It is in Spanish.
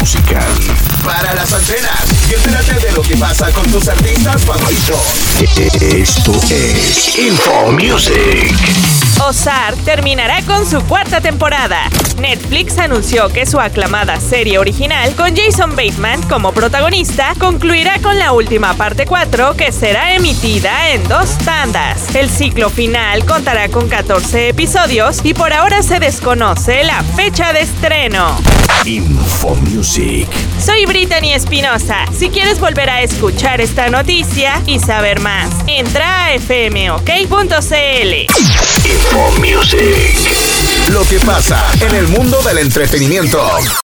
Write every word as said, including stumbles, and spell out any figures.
musical. Para las antenas y entérate de lo que pasa con tus artistas favoritos. Esto es Info Music. Ozark terminará con su cuarta temporada. Netflix anunció que su aclamada serie original, con Jason Bateman como protagonista, concluirá con la última parte cuatro, que será emitida en dos tandas. El ciclo final contará con catorce episodios y por ahora se desconoce la fecha de estreno. Info Music. Soy Brittany Espinosa. Si quieres volver a escuchar esta noticia y saber más, entra a f m o k punto c l. Info Music. Lo que pasa en el mundo del entretenimiento.